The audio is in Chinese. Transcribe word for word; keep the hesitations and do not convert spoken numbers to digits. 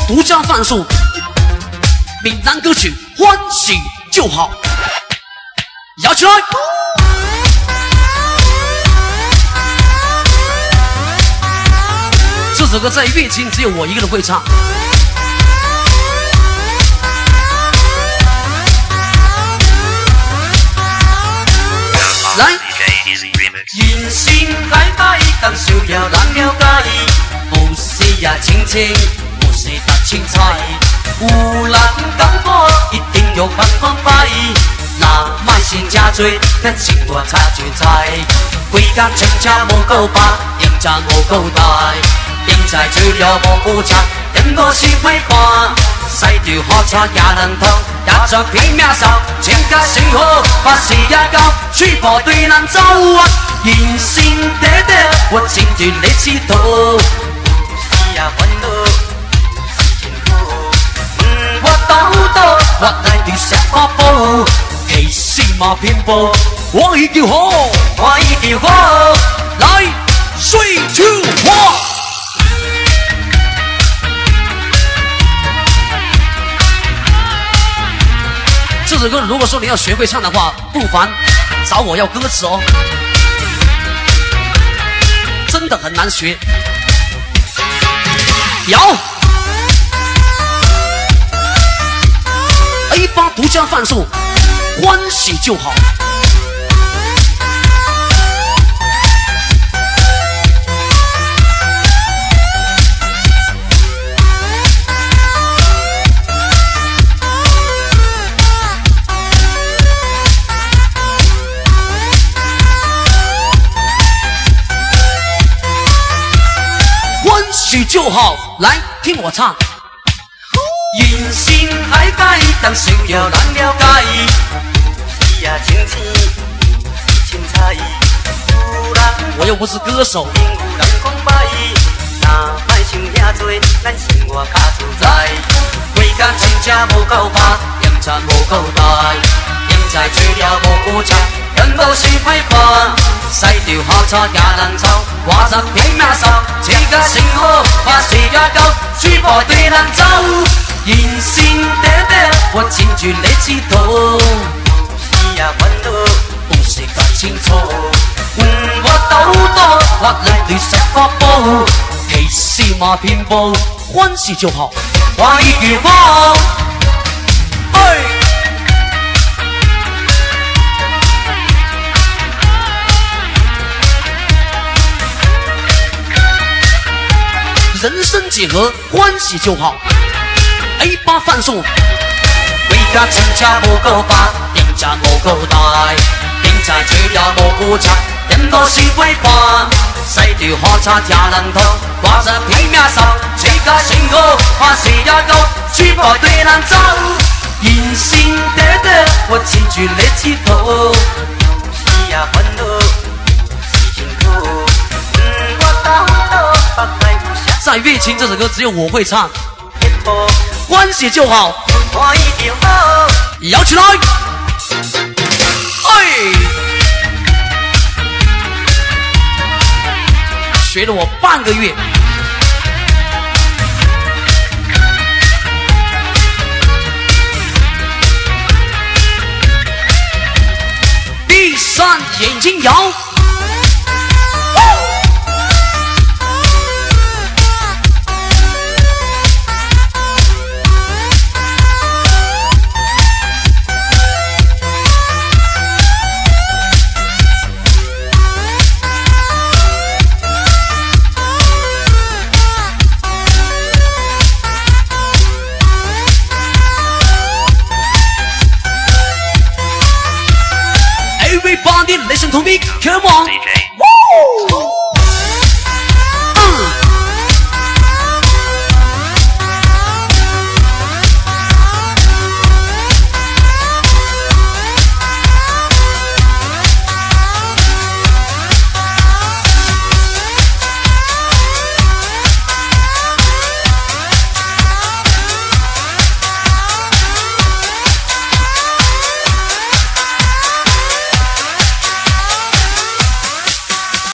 独家放送闽南歌曲《欢喜就好》，摇起来！这首歌在乐清只有我一个人会唱。来， 人生海海，感受了人了解，不是也清清，不是搭青菜。有人讲我一定有办法摆，那卖先加多，咱生活差就知。规工全车无够白，盐茶无够大，盐菜煮了无有茶，点我是歹看。驶着火车也能通，也作拼命扫，情甲生活把视野高，去部队人走啊！人生短短，我真正咧佚佗，有时也烦恼，是辛苦。问我倒倒，我来对啥发布？其实嘛偏颇，我已叫好，我已叫好，来，three two one。 这首歌如果说你要学会唱的话，不妨找我要歌词哦，真的很难学。摇 A 八独家放送，欢喜就好。许就好，来听我唱。 人生海海，感受了人了解，是也清青，是凊彩。 我又不是歌手。 有人讲歹，若莫想遐多，咱生活较自在。规工真正无够白，盐茶无够大，盐菜煮了无有茶，人无是歹看。驶着火车也能走，我十拼命扫，这个生活把视野高，去部队人走。人生短短，我真正咧佚佗，有时也烦恼，有时搞清楚。问我倒倒，我来对啥发布？ 其实嘛偏颇，欢喜就好。 我已叫好，哎。 人生几何，欢喜就好。A 八放送， 规家真车无够白，盐茶无够大，盐菜煮了无有茶，点无是歹看。驶着火车也能通，我则拼命扫，这个生活把视野高，去部队人走。人生短短，我真正咧佚佗，有时也烦恼，是辛苦。嗯，我倒倒，北来有啥？ 在乐清这首歌只有我会唱，欢喜就好， 我已叫好， 摇起来！哎，学了我半个月。闭上眼睛摇。Everybody listen to me, come on. D J. Woo!